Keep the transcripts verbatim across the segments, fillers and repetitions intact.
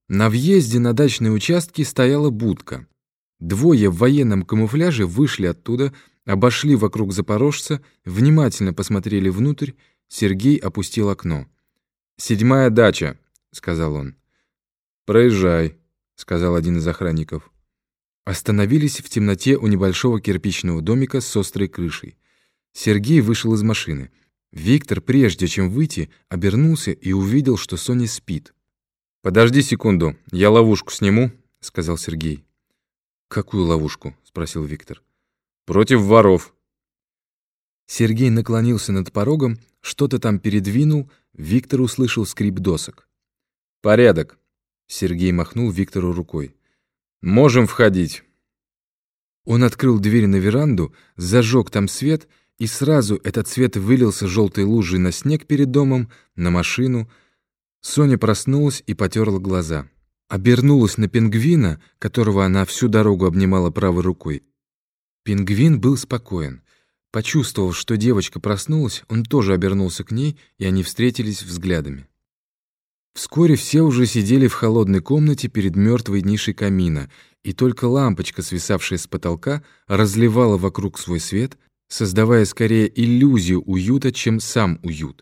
На въезде на дачные участки стояла будка. Двое в военном камуфляже вышли оттуда, обошли вокруг запорожца, внимательно посмотрели внутрь. Сергей опустил окно. «Седьмая дача», — сказал он. «Проезжай», — сказал один из охранников. Остановились в темноте у небольшого кирпичного домика с острой крышей. Сергей вышел из машины. Виктор, прежде чем выйти, обернулся и увидел, что Соня спит. «Подожди секунду, я ловушку сниму», — сказал Сергей. «Какую ловушку?» — спросил Виктор. «Против воров». Сергей наклонился над порогом, что-то там передвинул. Виктор услышал скрип досок. «Порядок», — Сергей махнул Виктору рукой. «Можем входить». Он открыл дверь на веранду, зажег там свет, и сразу этот свет вылился желтой лужей на снег перед домом, на машину. Соня проснулась и потерла глаза. Обернулась на пингвина, которого она всю дорогу обнимала правой рукой. Пингвин был спокоен. Почувствовав, что девочка проснулась, он тоже обернулся к ней, и они встретились взглядами. Вскоре все уже сидели в холодной комнате перед мертвой нишей камина, и только лампочка, свисавшая с потолка, разливала вокруг свой свет, создавая скорее иллюзию уюта, чем сам уют.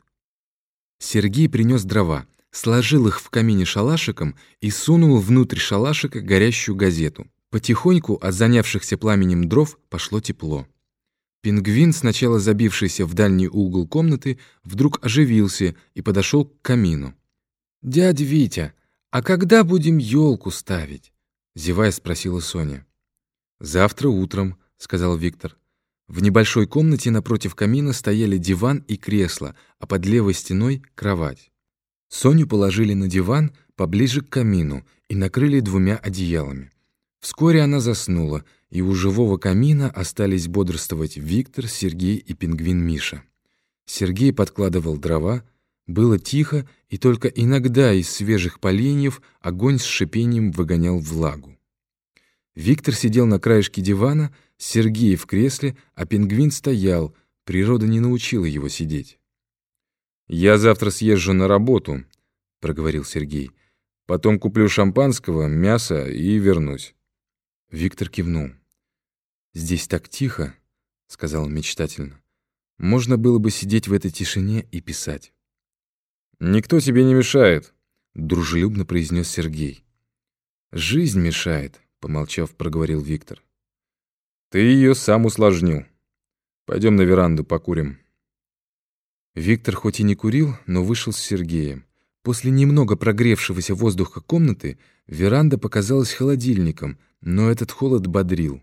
Сергей принес дрова, сложил их в камине шалашиком и сунул внутрь шалашика горящую газету. Потихоньку от занявшихся пламенем дров пошло тепло. Пингвин, сначала забившийся в дальний угол комнаты, вдруг оживился и подошел к камину. «Дядя Витя, а когда будем елку ставить?» — зевая спросила Соня. «Завтра утром», — сказал Виктор. В небольшой комнате напротив камина стояли диван и кресло, а под левой стеной — кровать. Соню положили на диван поближе к камину и накрыли двумя одеялами. Вскоре она заснула, и у живого камина остались бодрствовать Виктор, Сергей и пингвин Миша. Сергей подкладывал дрова. Было тихо, и только иногда из свежих поленьев огонь с шипением выгонял влагу. Виктор сидел на краешке дивана, Сергей в кресле, а пингвин стоял. Природа не научила его сидеть. «Я завтра съезжу на работу», — проговорил Сергей. «Потом куплю шампанского, мяса и вернусь». Виктор кивнул. «Здесь так тихо», — сказал он мечтательно. «Можно было бы сидеть в этой тишине и писать». «Никто тебе не мешает», — дружелюбно произнес Сергей. «Жизнь мешает», — помолчав, проговорил Виктор. «Ты ее сам усложнил. Пойдем на веранду покурим». Виктор хоть и не курил, но вышел с Сергеем. После немного прогревшегося воздуха комнаты веранда показалась холодильником, но этот холод бодрил.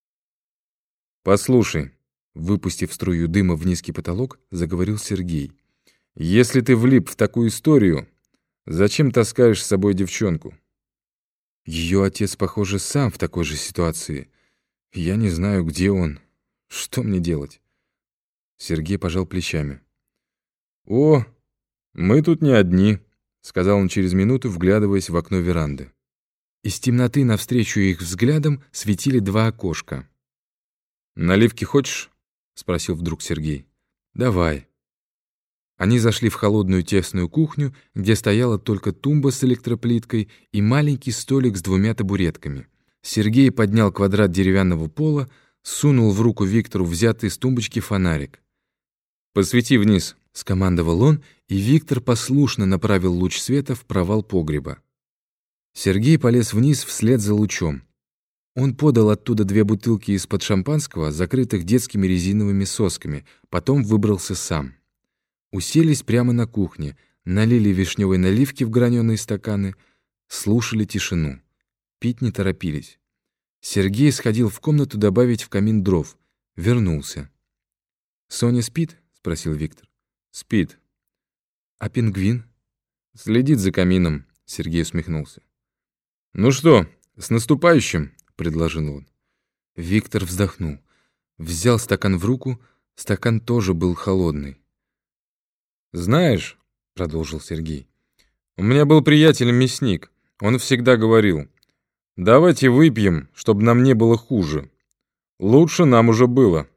«Послушай», — выпустив струю дыма в низкий потолок, заговорил Сергей. «Если ты влип в такую историю, зачем таскаешь с собой девчонку?» «Ее отец, похоже, сам в такой же ситуации. Я не знаю, где он. Что мне делать?» Сергей пожал плечами. «О, мы тут не одни», — сказал он через минуту, вглядываясь в окно веранды. Из темноты навстречу их взглядам светили два окошка. «Наливки хочешь?» — спросил вдруг Сергей. «Давай». Они зашли в холодную тесную кухню, где стояла только тумба с электроплиткой и маленький столик с двумя табуретками. Сергей поднял квадрат деревянного пола, сунул в руку Виктору взятый с тумбочки фонарик. «Посвети вниз», — скомандовал он, и Виктор послушно направил луч света в провал погреба. Сергей полез вниз вслед за лучом. Он подал оттуда две бутылки из-под шампанского, закрытых детскими резиновыми сосками, потом выбрался сам. Уселись прямо на кухне, налили вишневой наливки в граненые стаканы, слушали тишину. Пить не торопились. Сергей сходил в комнату добавить в камин дров. Вернулся. «Соня спит?» — спросил Виктор. «Спит». «А пингвин?» «Следит за камином», — Сергей усмехнулся. «Ну что, с наступающим?» — предложил он. Виктор вздохнул. Взял стакан в руку, стакан тоже был холодный. «Знаешь», — продолжил Сергей, — «у меня был приятель-мясник. Он всегда говорил: давайте выпьем, чтобы нам не было хуже. Лучше нам уже было».